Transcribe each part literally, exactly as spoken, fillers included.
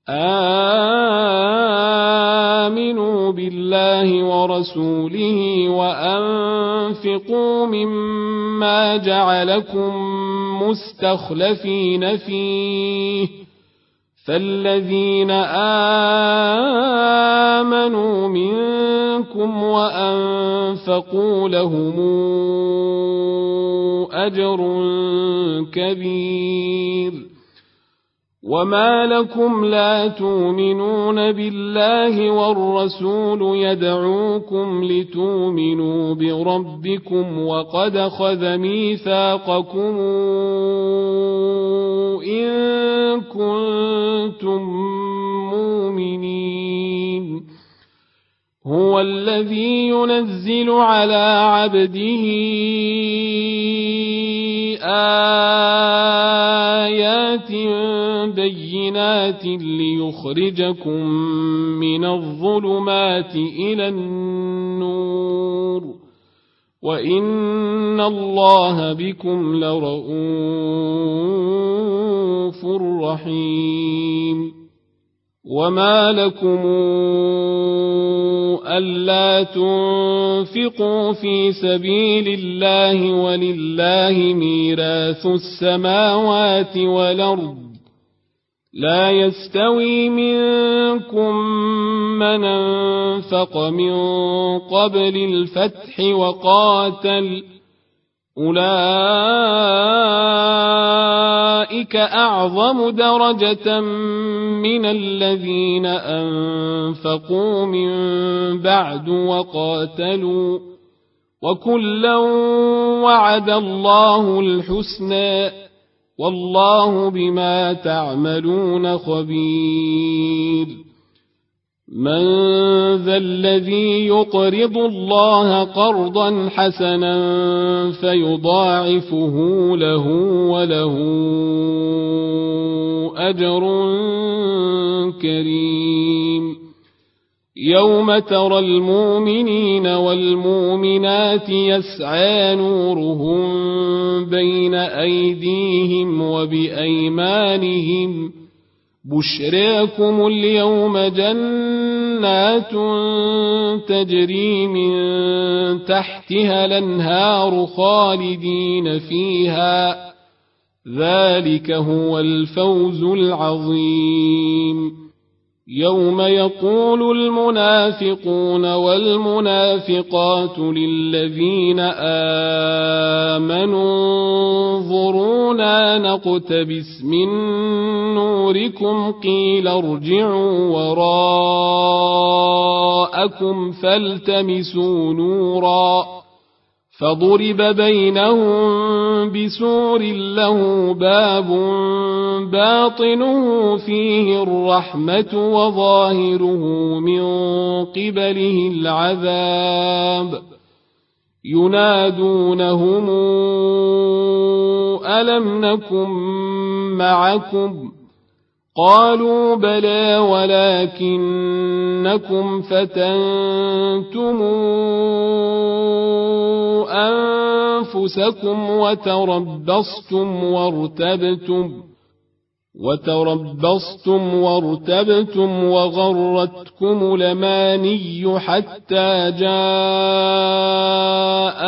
آمنوا بالله ورسوله وأنفقوا مما جعلكم مستخلفين فيه فالذين آمنوا منكم وأنفقوا لهم أجر كبير. وما لكم لا تؤمنون بالله والرسول يدعوكم لتؤمنوا بربكم وقد أخذ ميثاقكم إن كنتم مؤمنين. هو الذي ينزل على عبده آيات بينات ليخرجكم من الظلمات إلى النور وإن الله بكم لرءوف رحيم. وما لكم ألا تنفقوا في سبيل الله ولله ميراث السماوات والأرض لا يستوي منكم من أنفق من قبل الفتح وقاتل أولئك أعظم درجة من الذين أنفقوا من بعد وقاتلوا وكلا وعد الله الحسنى والله بما تعملون خبير. من ذا الذي يقرض الله قرضا حسنا فيضاعفه له وله أجر كريم. يوم ترى المؤمنين والمؤمنات يسعى نورهم بين أيديهم وبأيمانهم بشراكم اليوم جنات تجري من تحتها الأنهار خالدين فيها ذلك هو الفوز العظيم. يوم يقول المنافقون والمنافقات للذين آمنوا انظرونا نقتبس من نوركم قيل ارجعوا وراءكم فالتمسوا نورا فضرب بينهم بسور له باب باطنه فيه الرحمة وظاهره من قبله العذاب ينادونهم ألم نكن معكم قالوا بلى ولكنكم فتنتم أنفسكم وتربصتم وارتبتم وتربصتم وارتبتم وغرتكم الأماني حتى جاء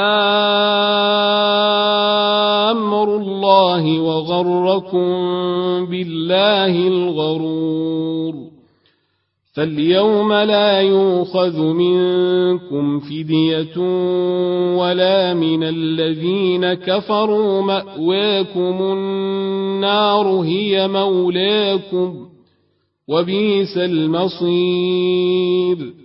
أمر الله وغركم بالله الغرور. فاليوم لا يؤخذ منكم فدية ولا من الذين كفروا مأواكم النار هي مولاكم وبئس المصير.